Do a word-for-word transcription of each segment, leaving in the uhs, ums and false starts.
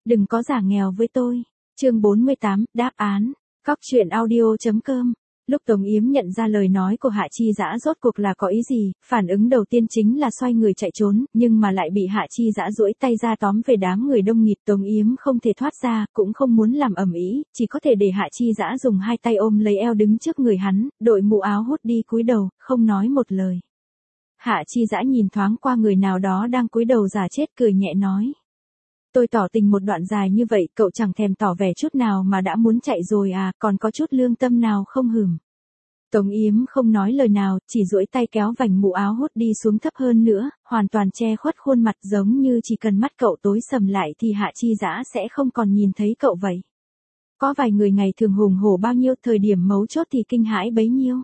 Đừng có giả nghèo với tôi. Chương bốn mươi tám, đáp án. Cóc truyện audio chấm com. Lúc Tống Yếm nhận ra lời nói của Hạ Chi Dã rốt cuộc là có ý gì, phản ứng đầu tiên chính là xoay người chạy trốn, nhưng mà lại bị Hạ Chi Dã duỗi tay ra tóm về đám người đông nghịt. Tống Yếm không thể thoát ra, cũng không muốn làm ầm ĩ, chỉ có thể để Hạ Chi Dã dùng hai tay ôm lấy eo đứng trước người hắn, đội mũ áo hút đi cúi đầu, không nói một lời. Hạ Chi Dã nhìn thoáng qua người nào đó đang cúi đầu giả chết, cười nhẹ nói. Tôi tỏ tình một đoạn dài như vậy, cậu chẳng thèm tỏ vẻ chút nào mà đã muốn chạy rồi à, còn có chút lương tâm nào không hừm. Tống Yếm không nói lời nào, chỉ duỗi tay kéo vành mũ áo hút đi xuống thấp hơn nữa, hoàn toàn che khuất khuôn mặt, giống như chỉ cần mắt cậu tối sầm lại thì Hạ Chi Dã sẽ không còn nhìn thấy cậu vậy. Có vài người ngày thường hùng hổ bao nhiêu, thời điểm mấu chốt thì kinh hãi bấy nhiêu.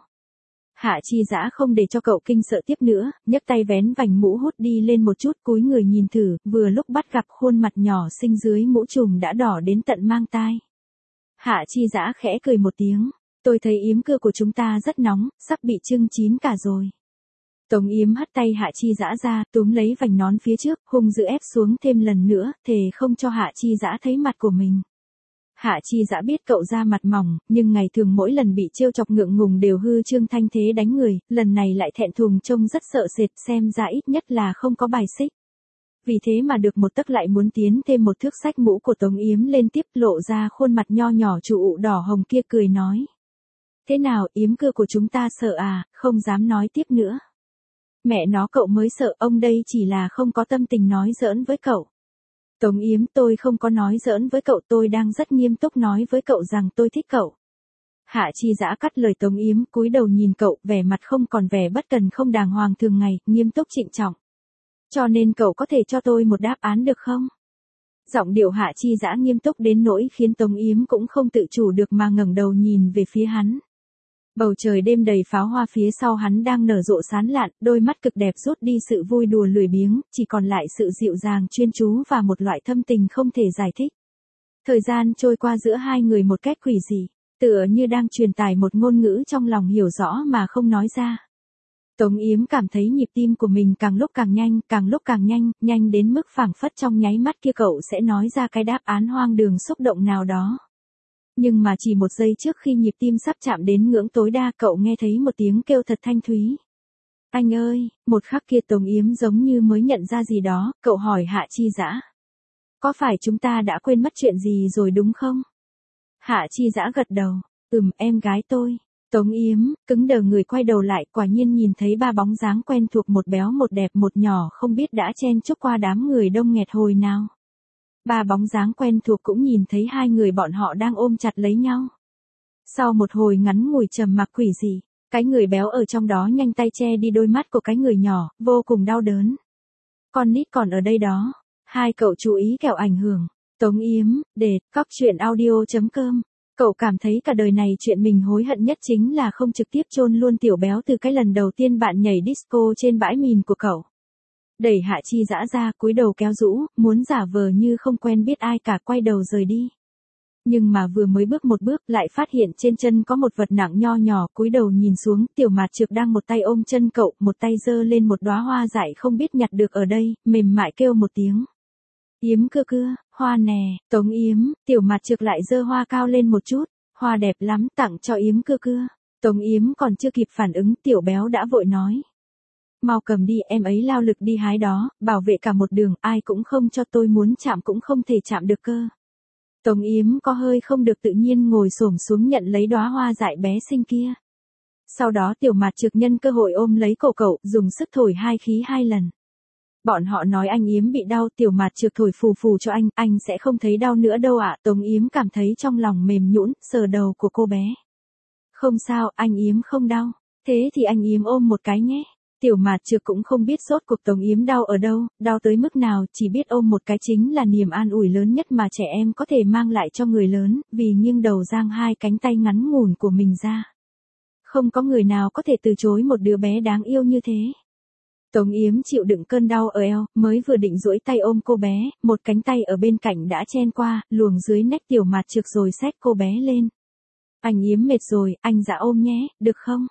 Hạ Chi Dã không để cho cậu kinh sợ tiếp nữa, nhấc tay vén vành mũ hút đi lên một chút, cúi người nhìn thử, vừa lúc bắt gặp khuôn mặt nhỏ xinh dưới mũ trùm đã đỏ đến tận mang tai. Hạ Chi Dã khẽ cười một tiếng, tôi thấy yếm cưa của chúng ta rất nóng, sắp bị chưng chín cả rồi. Tống Yếm hất tay Hạ Chi Dã ra, túm lấy vành nón phía trước, hung dữ ép xuống thêm lần nữa, thề không cho Hạ Chi Dã thấy mặt của mình. Hạ Chi Dã biết cậu da mặt mỏng, nhưng ngày thường mỗi lần bị trêu chọc ngượng ngùng đều hư trương thanh thế đánh người, lần này lại thẹn thùng trông rất sợ sệt, xem ra ít nhất là không có bài xích. Vì thế mà được một tấc lại muốn tiến thêm một thước, xách mũ của Tống Yếm lên tiếp, lộ ra khuôn mặt nho nhỏ trụ ụ đỏ hồng kia, cười nói. Thế nào, yếm cưa của chúng ta sợ à, không dám nói tiếp nữa. Mẹ nó, cậu mới sợ, ông đây chỉ là không có tâm tình nói giỡn với cậu. Tống Yếm, tôi không có nói giỡn với cậu, tôi đang rất nghiêm túc nói với cậu rằng tôi thích cậu. Hạ Chi Dã cắt lời Tống Yếm, cúi đầu nhìn cậu, vẻ mặt không còn vẻ bất cần không đàng hoàng thường ngày, nghiêm túc trịnh trọng. Cho nên cậu có thể cho tôi một đáp án được không? Giọng điệu Hạ Chi Dã nghiêm túc đến nỗi khiến Tống Yếm cũng không tự chủ được mà ngẩng đầu nhìn về phía hắn. Bầu trời đêm đầy pháo hoa phía sau hắn đang nở rộ sán lạn, đôi mắt cực đẹp rút đi sự vui đùa lười biếng, chỉ còn lại sự dịu dàng chuyên chú và một loại thâm tình không thể giải thích. Thời gian trôi qua giữa hai người một cách quỷ dị, tựa như đang truyền tải một ngôn ngữ trong lòng hiểu rõ mà không nói ra. Tống Yếm cảm thấy nhịp tim của mình càng lúc càng nhanh, càng lúc càng nhanh, nhanh đến mức phảng phất trong nháy mắt kia cậu sẽ nói ra cái đáp án hoang đường xúc động nào đó. Nhưng mà chỉ một giây trước khi nhịp tim sắp chạm đến ngưỡng tối đa, cậu nghe thấy một tiếng kêu thật thanh thúy. Anh ơi, một khắc kia Tống Yếm giống như mới nhận ra gì đó, cậu hỏi Hạ Chi Dã. Có phải chúng ta đã quên mất chuyện gì rồi đúng không? Hạ Chi Dã gật đầu, ừm, em gái tôi. Tống Yếm, cứng đờ người quay đầu lại, quả nhiên nhìn thấy ba bóng dáng quen thuộc, một béo một đẹp một nhỏ, không biết đã chen chúc qua đám người đông nghẹt hồi nào. Ba bóng dáng quen thuộc cũng nhìn thấy hai người bọn họ đang ôm chặt lấy nhau. Sau một hồi ngắn ngủi trầm mặc quỷ dị, cái người béo ở trong đó nhanh tay che đi đôi mắt của cái người nhỏ, vô cùng đau đớn. Con nít còn ở đây đó. Hai cậu chú ý kẻo ảnh hưởng. Tống Yếm, để, cóc truyện audio chấm com. Cậu cảm thấy cả đời này chuyện mình hối hận nhất chính là không trực tiếp chôn luôn tiểu béo từ cái lần đầu tiên bạn nhảy disco trên bãi mìn của cậu. Đẩy Hạ Chi Dã ra, cúi đầu kéo rũ, muốn giả vờ như không quen biết ai cả, quay đầu rời đi. Nhưng mà vừa mới bước một bước, lại phát hiện trên chân có một vật nặng nho nhỏ, cúi đầu nhìn xuống, Tiểu Mạt Trược đang một tay ôm chân cậu, một tay giơ lên một đóa hoa dại không biết nhặt được ở đây, mềm mại kêu một tiếng. Yếm cưa cưa, hoa nè. Tống Yếm, Tiểu Mạt Trược lại giơ hoa cao lên một chút, hoa đẹp lắm, tặng cho Yếm cưa cưa. Tống Yếm còn chưa kịp phản ứng, tiểu béo đã vội nói. Mau cầm đi, em ấy lao lực đi hái đó, bảo vệ cả một đường, ai cũng không cho, tôi muốn chạm cũng không thể chạm được cơ. Tống Yếm có hơi không được tự nhiên ngồi xổm xuống nhận lấy đóa hoa dại bé xinh kia. Sau đó Tiểu Mạt Trược nhân cơ hội ôm lấy cổ cậu, dùng sức thổi hai khí hai lần. Bọn họ nói anh Yếm bị đau, Tiểu Mạt Trược thổi phù phù cho anh, anh sẽ không thấy đau nữa đâu ạ. Tống Yếm cảm thấy trong lòng mềm nhũn, sờ đầu của cô bé. Không sao, anh Yếm không đau. Thế thì anh Yếm ôm một cái nhé. Tiểu Mạt Trược cũng không biết sốt cuộc Tống Yếm đau ở đâu, đau tới mức nào, chỉ biết ôm một cái chính là niềm an ủi lớn nhất mà trẻ em có thể mang lại cho người lớn, vì nghiêng đầu giang hai cánh tay ngắn ngủn của mình ra. Không có người nào có thể từ chối một đứa bé đáng yêu như thế. Tống Yếm chịu đựng cơn đau ở eo, mới vừa định duỗi tay ôm cô bé, một cánh tay ở bên cạnh đã chen qua, luồng dưới nách Tiểu Mạt Trược rồi xách cô bé lên. Anh Yếm mệt rồi, anh dạ ôm nhé, được không?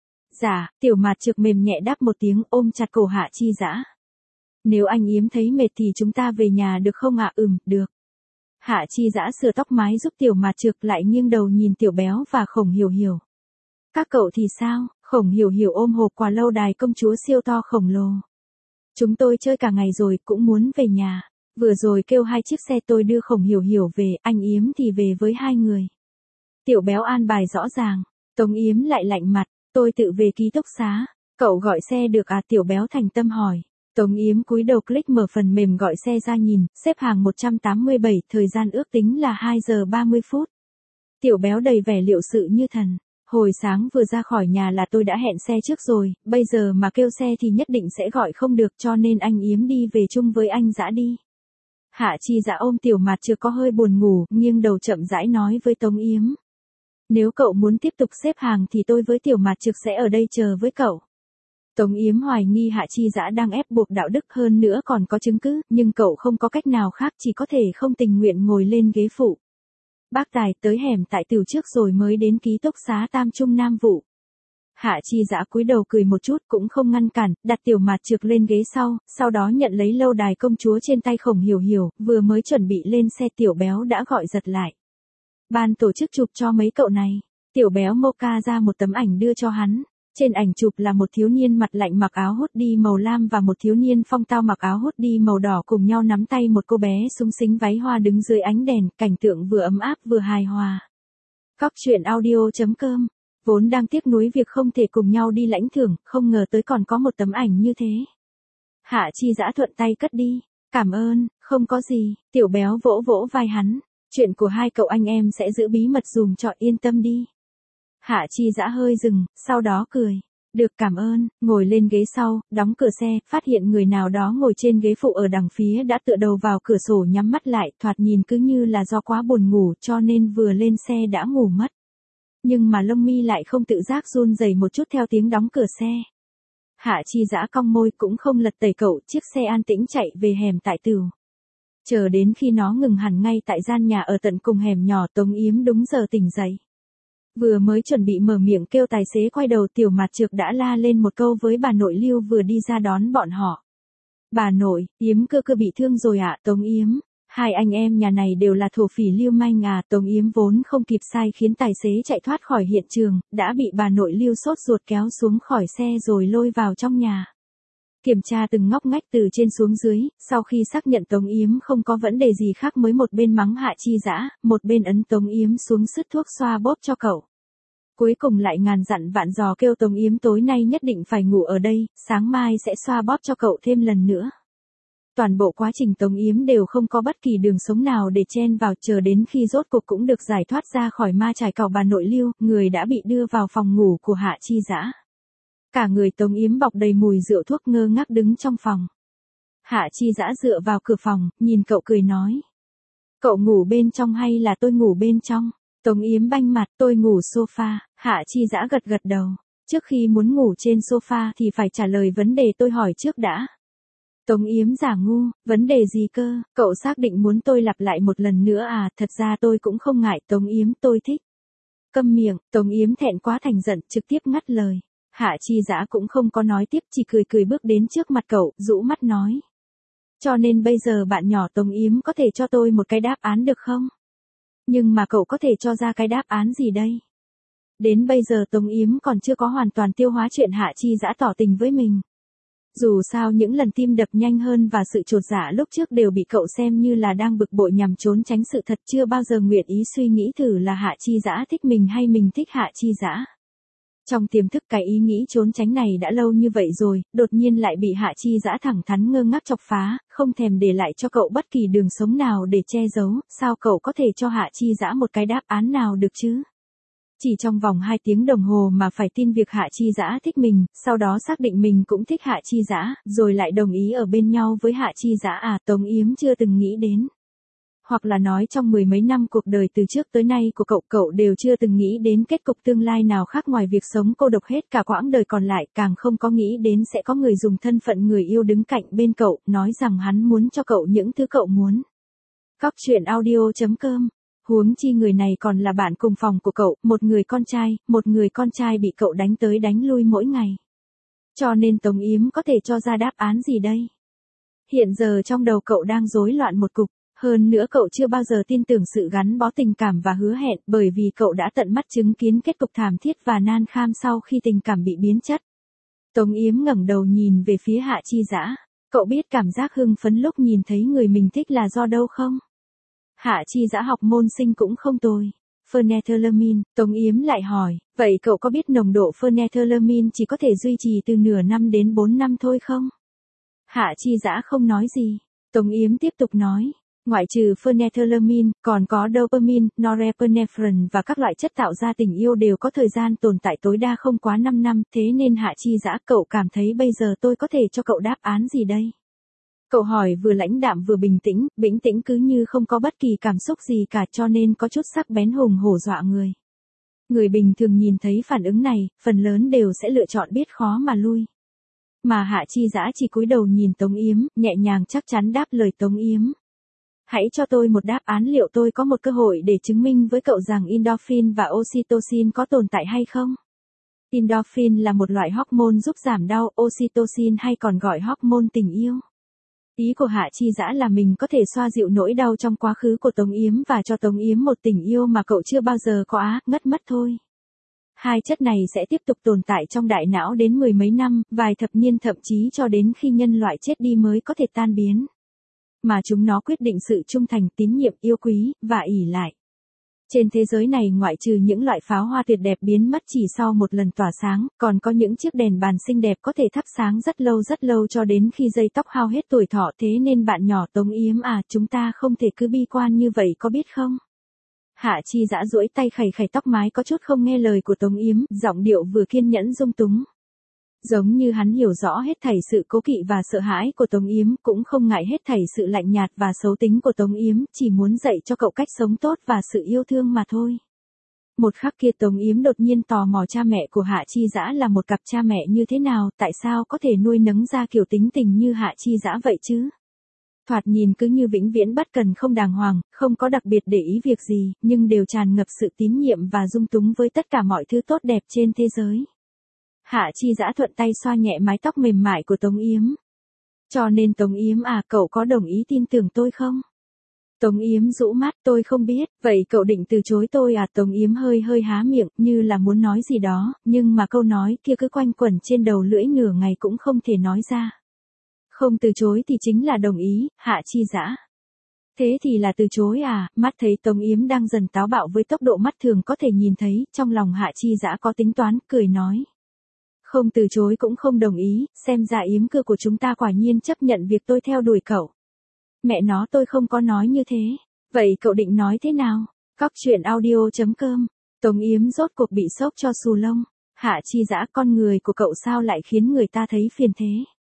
Dạ, Tiểu Mạt Trược mềm nhẹ đáp một tiếng, ôm chặt cổ Hạ Chi Dã. Nếu anh Yếm thấy mệt thì chúng ta về nhà được không ạ? Ừm, được. Hạ Chi Dã sửa tóc mái giúp Tiểu Mạt Trực lại nghiêng đầu nhìn Tiểu Béo và Khổng Hiểu Hiểu. Các cậu thì sao? Khổng Hiểu Hiểu ôm hộp quà lâu đài công chúa siêu to khổng lồ. Chúng tôi chơi cả ngày rồi cũng muốn về nhà. Vừa rồi kêu hai chiếc xe tôi đưa Khổng Hiểu Hiểu về, anh Yếm thì về với hai người. Tiểu Béo an bài rõ ràng. Tống Yếm lại lạnh mặt, tôi tự về ký túc xá. Cậu gọi xe được à? Tiểu Béo thành tâm hỏi. Tống Yếm cúi đầu click mở phần mềm gọi xe ra nhìn, xếp hàng một trăm tám mươi bảy, thời gian ước tính là hai giờ ba mươi phút. Tiểu Béo đầy vẻ liệu sự như thần. Hồi sáng vừa ra khỏi nhà là tôi đã hẹn xe trước rồi, bây giờ mà kêu xe thì nhất định sẽ gọi không được, cho nên anh Yếm đi về chung với anh Dã đi. Hạ Chi Dã ôm Tiểu Mạt Trực có hơi buồn ngủ, nghiêng đầu chậm rãi nói với Tống Yếm. Nếu cậu muốn tiếp tục xếp hàng thì tôi với Tiểu Mạt Trực sẽ ở đây chờ với cậu. Tống Yếm hoài nghi Hạ Chi Dã đang ép buộc đạo đức, hơn nữa còn có chứng cứ, nhưng cậu không có cách nào khác, chỉ có thể không tình nguyện ngồi lên ghế phụ. Bác Tài tới hẻm tại Tiểu trước rồi mới đến ký túc xá Tam Trung Nam Vụ. Hạ Chi Dã cúi đầu cười một chút cũng không ngăn cản, đặt Tiểu Mạt Trực lên ghế sau, sau đó nhận lấy lâu đài công chúa trên tay Khổng Hiểu Hiểu, vừa mới chuẩn bị lên xe Tiểu Béo đã gọi giật lại. Ban tổ chức chụp cho mấy cậu này. Tiểu Béo mocha ra một tấm ảnh đưa cho hắn. Trên ảnh chụp là một thiếu niên mặt lạnh mặc áo hoodie màu lam và một thiếu niên phong tao mặc áo hoodie màu đỏ cùng nhau nắm tay một cô bé xúng xính váy hoa đứng dưới ánh đèn, cảnh tượng vừa ấm áp vừa hài hòa. Cóc truyện audio chấm com. Vốn đang tiếc nuối việc không thể cùng nhau đi lãnh thưởng, không ngờ tới còn có một tấm ảnh như thế. Hạ Chi Dã thuận tay cất đi. Cảm ơn, không có gì. Tiểu Béo vỗ vỗ vai hắn. Chuyện của hai cậu anh em sẽ giữ bí mật dùm cho, yên tâm đi. Hạ Chi Dã hơi dừng, sau đó cười. Được, cảm ơn. Ngồi lên ghế sau, đóng cửa xe, phát hiện người nào đó ngồi trên ghế phụ ở đằng phía đã tựa đầu vào cửa sổ nhắm mắt lại, thoạt nhìn cứ như là do quá buồn ngủ cho nên vừa lên xe đã ngủ mất. Nhưng mà lông mi lại không tự giác run rẩy một chút theo tiếng đóng cửa xe. Hạ Chi Dã cong môi cũng không lật tẩy cậu, chiếc xe an tĩnh chạy về hẻm tại Tửu. Chờ đến khi nó ngừng hẳn ngay tại gian nhà ở tận cùng hẻm nhỏ, Tống Yếm đúng giờ tỉnh dậy. Vừa mới chuẩn bị mở miệng kêu tài xế quay đầu, Tiểu Mạt Trực đã la lên một câu với bà nội Lưu vừa đi ra đón bọn họ. Bà nội, Yếm cơ cơ bị thương rồi ạ. Tống Yếm, hai anh em nhà này đều là thổ phỉ lưu manh à. Tống Yếm vốn không kịp sai khiến tài xế chạy thoát khỏi hiện trường, đã bị bà nội Lưu sốt ruột kéo xuống khỏi xe rồi lôi vào trong nhà. Kiểm tra từng ngóc ngách từ trên xuống dưới, sau khi xác nhận Tống Yếm không có vấn đề gì khác mới một bên mắng Hạ Chi Dã, một bên ấn Tống Yếm xuống sứt thuốc xoa bóp cho cậu. Cuối cùng lại ngàn dặn vạn dò kêu Tống Yếm tối nay nhất định phải ngủ ở đây, sáng mai sẽ xoa bóp cho cậu thêm lần nữa. Toàn bộ quá trình Tống Yếm đều không có bất kỳ đường sống nào để chen vào, chờ đến khi rốt cuộc cũng được giải thoát ra khỏi ma chài cào bà nội Lưu, người đã bị đưa vào phòng ngủ của Hạ Chi Dã. Cả người Tống Yếm bọc đầy mùi rượu thuốc ngơ ngác đứng trong phòng. Hạ Chi Dã dựa vào cửa phòng, nhìn cậu cười nói. Cậu ngủ bên trong hay là tôi ngủ bên trong? Tống Yếm banh mặt, tôi ngủ sofa. Hạ Chi Dã gật gật đầu. Trước khi muốn ngủ trên sofa thì phải trả lời vấn đề tôi hỏi trước đã. Tống Yếm giả ngu, vấn đề gì cơ? Cậu xác định muốn tôi lặp lại một lần nữa à? Thật ra tôi cũng không ngại. Tống Yếm, tôi thích. Câm miệng. Tống Yếm thẹn quá thành giận, trực tiếp ngắt lời. Hạ Chi Dã cũng không có nói tiếp, chỉ cười cười bước đến trước mặt cậu, rũ mắt nói. Cho nên bây giờ bạn nhỏ Tống Yếm có thể cho tôi một cái đáp án được không? Nhưng mà cậu có thể cho ra cái đáp án gì đây? Đến bây giờ Tống Yếm còn chưa có hoàn toàn tiêu hóa chuyện Hạ Chi Dã tỏ tình với mình. Dù sao những lần tim đập nhanh hơn và sự chột dạ lúc trước đều bị cậu xem như là đang bực bội nhằm trốn tránh sự thật, chưa bao giờ nguyện ý suy nghĩ thử là Hạ Chi Dã thích mình hay mình thích Hạ Chi Dã. Trong tiềm thức cái ý nghĩ trốn tránh này đã lâu như vậy rồi, đột nhiên lại bị Hạ Chi Dã thẳng thắn ngơ ngác chọc phá, không thèm để lại cho cậu bất kỳ đường sống nào để che giấu, sao cậu có thể cho Hạ Chi Dã một cái đáp án nào được chứ? Chỉ trong vòng hai tiếng đồng hồ mà phải tin việc Hạ Chi Dã thích mình, sau đó xác định mình cũng thích Hạ Chi Dã, rồi lại đồng ý ở bên nhau với Hạ Chi Dã à? Tống Yếm chưa từng nghĩ đến. Hoặc là nói trong mười mấy năm cuộc đời từ trước tới nay của cậu, cậu đều chưa từng nghĩ đến kết cục tương lai nào khác ngoài việc sống cô độc hết cả quãng đời còn lại, càng không có nghĩ đến sẽ có người dùng thân phận người yêu đứng cạnh bên cậu, nói rằng hắn muốn cho cậu những thứ cậu muốn. Cóc truyện audio chấm com. Huống chi người này còn là bạn cùng phòng của cậu, một người con trai, một người con trai bị cậu đánh tới đánh lui mỗi ngày. Cho nên Tống Yếm có thể cho ra đáp án gì đây? Hiện giờ trong đầu cậu đang rối loạn một cục. Hơn nữa cậu chưa bao giờ tin tưởng sự gắn bó tình cảm và hứa hẹn, bởi vì cậu đã tận mắt chứng kiến kết cục thảm thiết và nan kham sau khi tình cảm bị biến chất. Tống Yếm ngẩng đầu nhìn về phía Hạ Chi Dã. Cậu biết cảm giác hưng phấn lúc nhìn thấy người mình thích là do đâu không? Hạ Chi Dã học môn sinh cũng không tồi. Phenethylamine, Tống Yếm lại hỏi, vậy cậu có biết nồng độ phenethylamine chỉ có thể duy trì từ nửa năm đến bốn năm thôi không? Hạ Chi Dã không nói gì. Tống Yếm tiếp tục nói, ngoại trừ phenethylamine, còn có dopamine, norepinephrine và các loại chất tạo ra tình yêu đều có thời gian tồn tại tối đa không quá năm năm, thế nên Hạ Chi Dã, cậu cảm thấy bây giờ tôi có thể cho cậu đáp án gì đây? Cậu hỏi vừa lãnh đạm vừa bình tĩnh, bình tĩnh cứ như không có bất kỳ cảm xúc gì cả, cho nên có chút sắc bén hùng hổ dọa người. Người bình thường nhìn thấy phản ứng này, phần lớn đều sẽ lựa chọn biết khó mà lui. Mà Hạ Chi Dã chỉ cúi đầu nhìn Tống Yếm, nhẹ nhàng chắc chắn đáp lời Tống Yếm. Hãy cho tôi một đáp án, liệu tôi có một cơ hội để chứng minh với cậu rằng endorphin và oxytocin có tồn tại hay không? Endorphin là một loại hormone giúp giảm đau, oxytocin hay còn gọi hormone tình yêu. Ý của Hạ Chi Dã là mình có thể xoa dịu nỗi đau trong quá khứ của Tống Yếm và cho Tống Yếm một tình yêu mà cậu chưa bao giờ có á, ngất mất thôi. Hai chất này sẽ tiếp tục tồn tại trong đại não đến mười mấy năm, vài thập niên thậm chí cho đến khi nhân loại chết đi mới có thể tan biến. Mà chúng nó quyết định sự trung thành, tín nhiệm, yêu quý, và ỷ lại. Trên thế giới này ngoại trừ những loại pháo hoa tuyệt đẹp biến mất chỉ sau một lần tỏa sáng, còn có những chiếc đèn bàn xinh đẹp có thể thắp sáng rất lâu rất lâu cho đến khi dây tóc hao hết tuổi thọ. Thế nên bạn nhỏ Tống Yếm à, chúng ta không thể cứ bi quan như vậy có biết không? Hạ Chi Dã duỗi tay khẩy khẩy tóc mái có chút không nghe lời của Tống Yếm, giọng điệu vừa kiên nhẫn dung túng. Giống như hắn hiểu rõ hết thảy sự cố kỵ và sợ hãi của Tống Yếm, cũng không ngại hết thảy sự lạnh nhạt và xấu tính của Tống Yếm, chỉ muốn dạy cho cậu cách sống tốt và sự yêu thương mà thôi. Một khắc kia Tống Yếm đột nhiên tò mò cha mẹ của Hạ Chi Dã là một cặp cha mẹ như thế nào, tại sao có thể nuôi nấng ra kiểu tính tình như Hạ Chi Dã vậy chứ? Thoạt nhìn cứ như vĩnh viễn bất cần không đàng hoàng, không có đặc biệt để ý việc gì, nhưng đều tràn ngập sự tín nhiệm và dung túng với tất cả mọi thứ tốt đẹp trên thế giới. Hạ Chi Dã thuận tay xoa nhẹ mái tóc mềm mại của Tống Yếm. Cho nên Tống Yếm à, cậu có đồng ý tin tưởng tôi không? Tống Yếm rũ mắt, tôi không biết, vậy cậu định từ chối tôi à? Tống Yếm hơi hơi há miệng, như là muốn nói gì đó, nhưng mà câu nói kia cứ quanh quẩn trên đầu lưỡi nửa ngày cũng không thể nói ra. Không từ chối thì chính là đồng ý, Hạ Chi Dã. Thế thì là từ chối à? Mắt thấy Tống Yếm đang dần táo bạo với tốc độ mắt thường có thể nhìn thấy, trong lòng Hạ Chi Dã có tính toán, cười nói. Không từ chối cũng không đồng ý, xem ra Yếm cưa của chúng ta quả nhiên chấp nhận việc tôi theo đuổi cậu. Mẹ nó, tôi không có nói như thế. Vậy cậu định nói thế nào? Cóc truyện audio chấm com. Tống Yếm rốt cuộc bị sốc cho xù lông. Hạ Chi Dã, con người của cậu sao lại khiến người ta thấy phiền thế?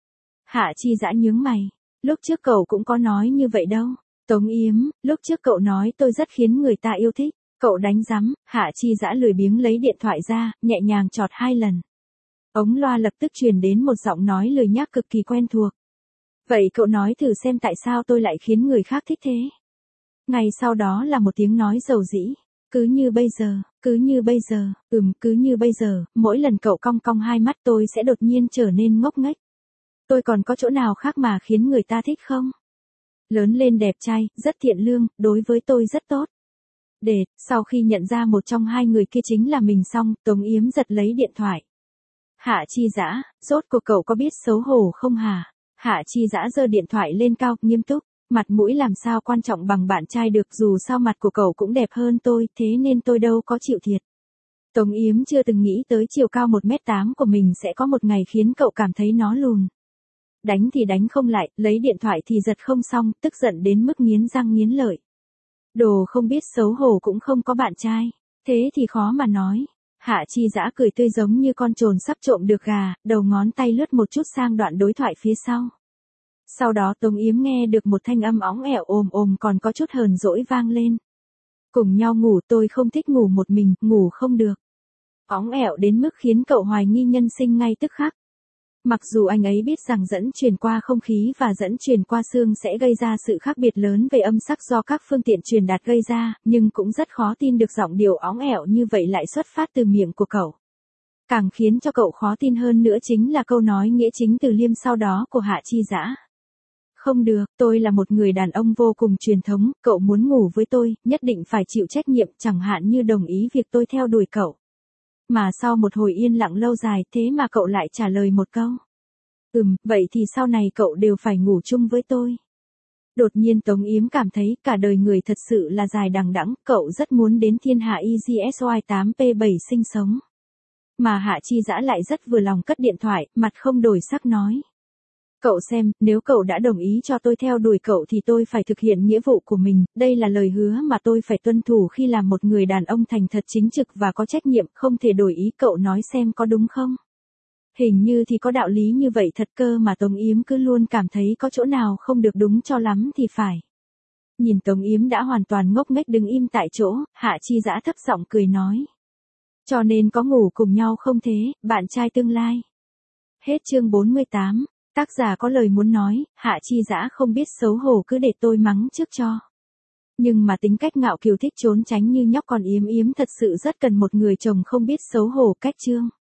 Hạ Chi Dã nhướng mày. Lúc trước cậu cũng có nói như vậy đâu. Tống Yếm, lúc trước cậu nói tôi rất khiến người ta yêu thích. Cậu đánh rắm. Hạ Chi Dã lười biếng lấy điện thoại ra, nhẹ nhàng chọt hai lần. Ống loa lập tức truyền đến một giọng nói lười nhác cực kỳ quen thuộc. Vậy cậu nói thử xem tại sao tôi lại khiến người khác thích thế? Ngay sau đó là một tiếng nói dầu dĩ. Cứ như bây giờ, cứ như bây giờ, ừm, cứ như bây giờ, mỗi lần cậu cong cong hai mắt tôi sẽ đột nhiên trở nên ngốc nghếch. Tôi còn có chỗ nào khác mà khiến người ta thích không? Lớn lên đẹp trai, rất thiện lương, đối với tôi rất tốt. Để, sau khi nhận ra một trong hai người kia chính là mình xong, Tống Yếm giật lấy điện thoại. Hạ Chi Dã, rốt cuộc cậu có biết xấu hổ không hả? Hạ Chi Dã giơ điện thoại lên cao, nghiêm túc. Mặt mũi làm sao quan trọng bằng bạn trai được, dù sao mặt của cậu cũng đẹp hơn tôi, thế nên tôi đâu có chịu thiệt. Tống Yếm chưa từng nghĩ tới chiều cao một mét tám của mình sẽ có một ngày khiến cậu cảm thấy nó lùn. Đánh thì đánh không lại, lấy điện thoại thì giật không xong, tức giận đến mức nghiến răng nghiến lợi. Đồ không biết xấu hổ cũng không có bạn trai. Thế thì khó mà nói. Hạ Chi Dã cười tươi giống như con trồn sắp trộm được gà, đầu ngón tay lướt một chút sang đoạn đối thoại phía sau. Sau đó Tống Yếm nghe được một thanh âm óng ẻo ồm ồm còn có chút hờn dỗi vang lên. Cùng nhau ngủ, tôi không thích ngủ một mình, ngủ không được. Óng ẻo đến mức khiến cậu hoài nghi nhân sinh ngay tức khắc. Mặc dù anh ấy biết rằng dẫn truyền qua không khí và dẫn truyền qua xương sẽ gây ra sự khác biệt lớn về âm sắc do các phương tiện truyền đạt gây ra, nhưng cũng rất khó tin được giọng điệu óng ẻo như vậy lại xuất phát từ miệng của cậu. Càng khiến cho cậu khó tin hơn nữa chính là câu nói nghĩa chính từ liêm sau đó của Hạ Chi Dã. Không được, tôi là một người đàn ông vô cùng truyền thống, cậu muốn ngủ với tôi, nhất định phải chịu trách nhiệm, chẳng hạn như đồng ý việc tôi theo đuổi cậu. Mà sau một hồi yên lặng lâu dài, thế mà cậu lại trả lời một câu. Ừm, vậy thì sau này cậu đều phải ngủ chung với tôi. Đột nhiên Tống Yếm cảm thấy cả đời người thật sự là dài đằng đẵng, cậu rất muốn đến thiên hạ E G S Y tám P bảy sinh sống. Mà Hạ Chi Dã lại rất vừa lòng cất điện thoại, mặt không đổi sắc nói. Cậu xem, nếu cậu đã đồng ý cho tôi theo đuổi cậu thì tôi phải thực hiện nghĩa vụ của mình, đây là lời hứa mà tôi phải tuân thủ khi làm một người đàn ông thành thật chính trực và có trách nhiệm, không thể đổi ý, cậu nói xem có đúng không? Hình như thì có đạo lý như vậy thật cơ mà Tống Yếm cứ luôn cảm thấy có chỗ nào không được đúng cho lắm thì phải. Nhìn Tống Yếm đã hoàn toàn ngốc nghếch đứng im tại chỗ, Hạ Chi Dã thấp giọng cười nói. Cho nên có ngủ cùng nhau không thế, bạn trai tương lai. Hết chương bốn mươi tám. Tác giả có lời muốn nói, Hạ Chi Dã không biết xấu hổ cứ để tôi mắng trước cho. Nhưng mà tính cách ngạo kiều thích trốn tránh như nhóc con Yếm Yếm thật sự rất cần một người chồng không biết xấu hổ cách chương.